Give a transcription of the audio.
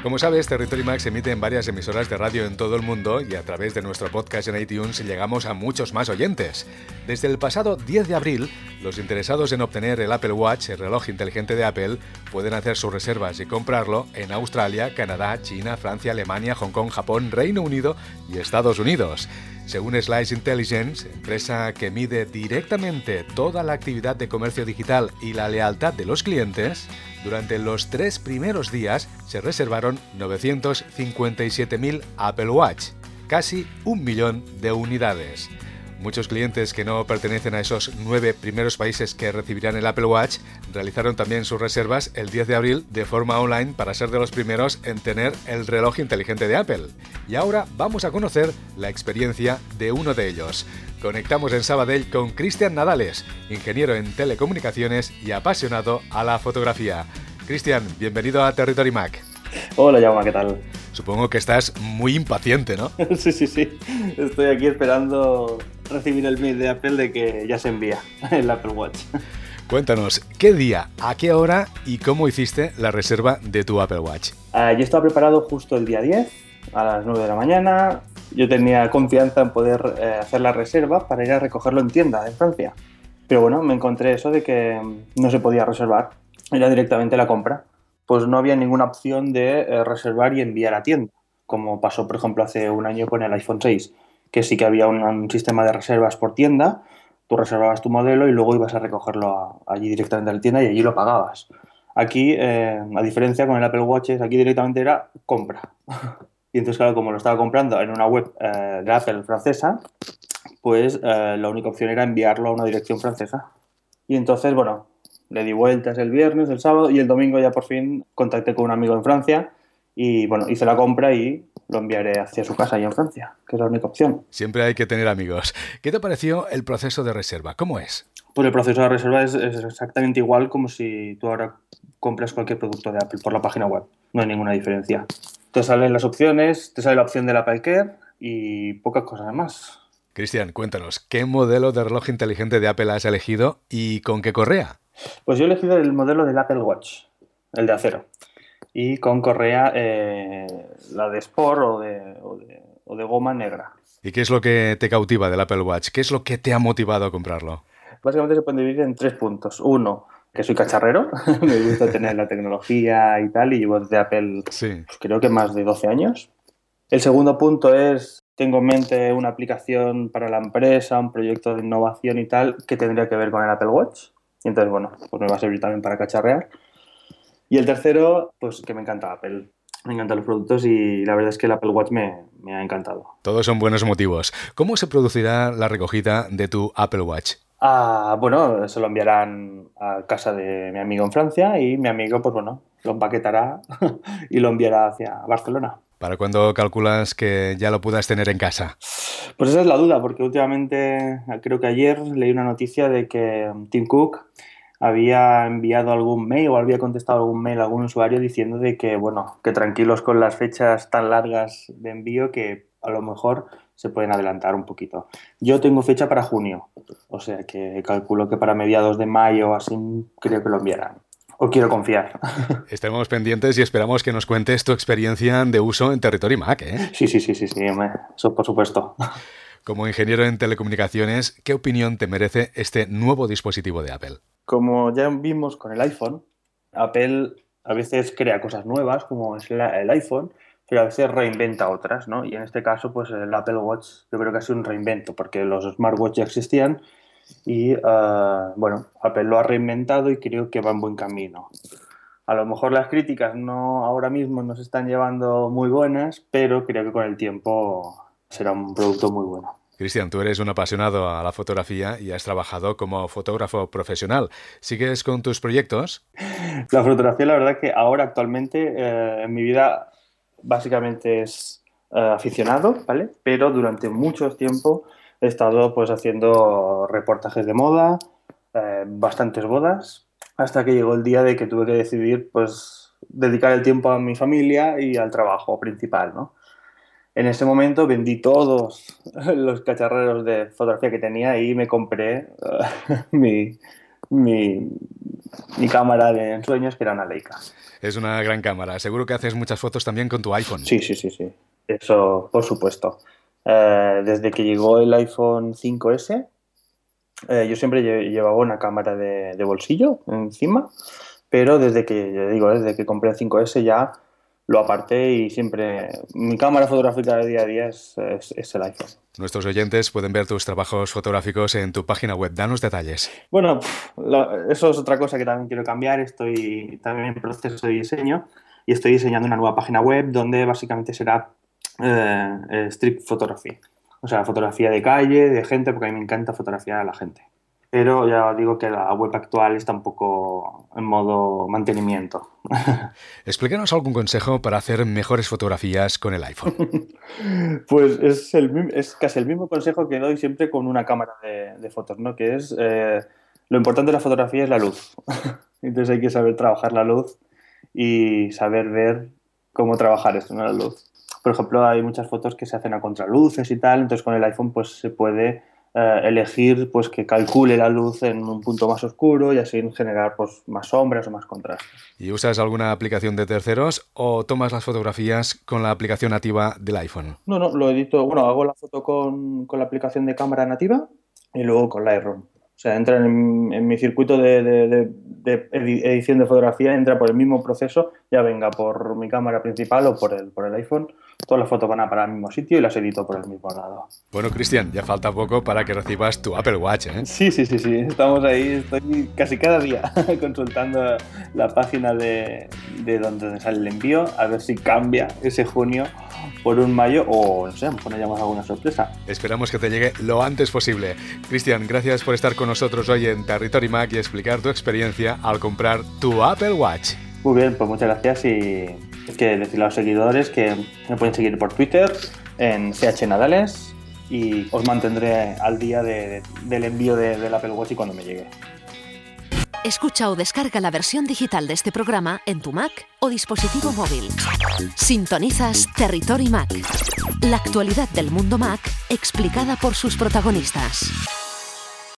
Como sabes, Territory Mac se emite en varias emisoras de radio en todo el mundo y a través de nuestro podcast en iTunes llegamos a muchos más oyentes. Desde el pasado 10 de abril, los interesados en obtener el Apple Watch, el reloj inteligente de Apple, pueden hacer sus reservas y comprarlo en Australia, Canadá, China, Francia, Alemania, Hong Kong, Japón, Reino Unido y Estados Unidos. Según Slice Intelligence, empresa que mide directamente toda la actividad de comercio digital y la lealtad de los clientes, durante los 3 primeros días se reservaron 957.000 Apple Watch, casi 1 millón de unidades. Muchos clientes que no pertenecen a esos 9 primeros países que recibirán el Apple Watch realizaron también sus reservas el 10 de abril de forma online para ser de los primeros en tener el reloj inteligente de Apple. Y ahora vamos a conocer la experiencia de uno de ellos. Conectamos en Sabadell con Cristian Nadales, ingeniero en telecomunicaciones y apasionado a la fotografía. Cristian, bienvenido a Territory Mac. Hola, Jaume, ¿qué tal? Supongo que estás muy impaciente, ¿no? Sí. Estoy aquí esperando recibir el mail de Apple de que ya se envía el Apple Watch. Cuéntanos, ¿qué día, a qué hora y cómo hiciste la reserva de tu Apple Watch? Yo estaba preparado justo el día 10, a las 9 de la mañana. Yo tenía confianza en poder hacer la reserva para ir a recogerlo en tienda en Francia. Pero bueno, me encontré eso de que no se podía reservar, era directamente la compra. Pues no había ninguna opción de reservar y enviar a tienda, como pasó, por ejemplo, hace un año con el iPhone 6, que sí que había un sistema de reservas por tienda. Tú reservabas tu modelo y luego ibas a recogerlo allí directamente a la tienda y allí lo pagabas. Aquí, a diferencia con el Apple Watch, aquí directamente era compra. Y entonces, claro, como lo estaba comprando en una web de Apple francesa, pues la única opción era enviarlo a una dirección francesa. Y entonces, bueno, le di vueltas el viernes, el sábado y el domingo ya por fin contacté con un amigo en Francia y bueno, hice la compra y lo enviaré hacia su casa allá en Francia, que es la única opción. Siempre hay que tener amigos. ¿Qué te pareció el proceso de reserva? ¿Cómo es? Pues el proceso de reserva es exactamente igual como si tú ahora compras cualquier producto de Apple por la página web. No hay ninguna diferencia. Te salen las opciones, te sale la opción del Apple Care y pocas cosas más. Cristian, cuéntanos, ¿qué modelo de reloj inteligente de Apple has elegido y con qué correa? Pues yo he elegido el modelo del Apple Watch, el de acero, y con correa la de Sport o de goma negra. ¿Y qué es lo que te cautiva del Apple Watch? ¿Qué es lo que te ha motivado a comprarlo? Básicamente se puede dividir en 3 puntos. Uno, que soy cacharrero, me gusta tener la tecnología y tal, y llevo desde Apple Sí. pues creo que más de 12 años. El segundo punto es, tengo en mente una aplicación para la empresa, un proyecto de innovación y tal, que tendría que ver con el Apple Watch. Y entonces, bueno, pues me va a servir también para cacharrear. Y el tercero, pues que me encanta Apple. Me encantan los productos y la verdad es que el Apple Watch me ha encantado. Todos son buenos motivos. ¿Cómo se producirá la recogida de tu Apple Watch? Bueno, se lo enviarán a casa de mi amigo en Francia y mi amigo, pues bueno, lo empaquetará y lo enviará hacia Barcelona. ¿Para cuándo calculas que ya lo puedas tener en casa? Pues esa es la duda, porque últimamente, creo que ayer leí una noticia de que Tim Cook había enviado algún mail o había contestado algún mail a algún usuario diciendo de que, bueno, que tranquilos con las fechas tan largas de envío que a lo mejor se pueden adelantar un poquito. Yo tengo fecha para junio, o sea que calculo que para mediados de mayo así creo que lo enviarán. O quiero confiar. Estaremos pendientes y esperamos que nos cuentes tu experiencia de uso en Territory Mac, ¿eh? Sí, eso por supuesto. Como ingeniero en telecomunicaciones, ¿qué opinión te merece este nuevo dispositivo de Apple? Como ya vimos con el iPhone, Apple a veces crea cosas nuevas, como es el iPhone, pero a veces reinventa otras, ¿no? Y en este caso, pues el Apple Watch yo creo que ha sido un reinvento, porque los smartwatch ya existían y, bueno, Apple lo ha reinventado y creo que va en buen camino. A lo mejor las críticas no ahora mismo nos están llevando muy buenas, pero creo que con el tiempo será un producto muy bueno. Cristian, tú eres un apasionado a la fotografía y has trabajado como fotógrafo profesional. ¿Sigues con tus proyectos? La fotografía, la verdad que ahora actualmente en mi vida básicamente es aficionado, ¿vale? Pero durante mucho tiempo he estado pues haciendo reportajes de moda, bastantes bodas, hasta que llegó el día de que tuve que decidir pues dedicar el tiempo a mi familia y al trabajo principal, ¿no? En ese momento vendí todos los cacharreros de fotografía que tenía y me compré mi mi cámara de ensueños, que era una Leica. Es una gran cámara. Seguro que haces muchas fotos también con tu iPhone. Sí. Eso, por supuesto. Desde que llegó el iPhone 5S, yo siempre llevaba una cámara de bolsillo encima, pero desde que compré el 5S ya lo aparté y siempre mi cámara fotográfica de día a día es el iPhone. Nuestros oyentes pueden ver tus trabajos fotográficos en tu página web. Danos detalles. Bueno, eso es otra cosa que también quiero cambiar. Estoy también en proceso de diseño y estoy diseñando una nueva página web donde básicamente será street photography. O sea, fotografía de calle, de gente, porque a mí me encanta fotografiar a la gente. Pero ya digo que la web actual está un poco en modo mantenimiento. Explícanos algún consejo para hacer mejores fotografías con el iPhone. Pues es casi el mismo consejo que doy siempre con una cámara de fotos, ¿no? Que es lo importante de la fotografía es la luz. Entonces hay que saber trabajar la luz y saber ver cómo trabajar eso, ¿no? La luz. Por ejemplo, hay muchas fotos que se hacen a contraluces y tal, entonces con el iPhone pues se puede elegir pues que calcule la luz en un punto más oscuro y así generar pues más sombras o más contrastes. ¿Y usas alguna aplicación de terceros o tomas las fotografías con la aplicación nativa del iPhone? No, lo edito, hago la foto con la aplicación de cámara nativa y luego con Lightroom. O sea, entra en mi circuito de edición de fotografía, entra por el mismo proceso, ya venga por mi cámara principal o por el iPhone. Todas las fotos van a parar al mismo sitio y las edito por el mismo lado. Bueno, Cristian, ya falta poco para que recibas tu Apple Watch, ¿eh? Sí. Estamos ahí. Estoy casi cada día consultando la página de donde sale el envío, a ver si cambia ese junio por un mayo o, no sé, a lo mejor nos llamamos alguna sorpresa. Esperamos que te llegue lo antes posible. Cristian, gracias por estar con nosotros hoy en Territory Mac y explicar tu experiencia al comprar tu Apple Watch. Muy bien, pues muchas gracias y es que decirle a los seguidores que me pueden seguir por Twitter en CHNadales y os mantendré al día del envío del Apple Watch y cuando me llegue. Escucha o descarga la versión digital de este programa en tu Mac o dispositivo móvil. Sintonizas Territory Mac, la actualidad del mundo Mac explicada por sus protagonistas.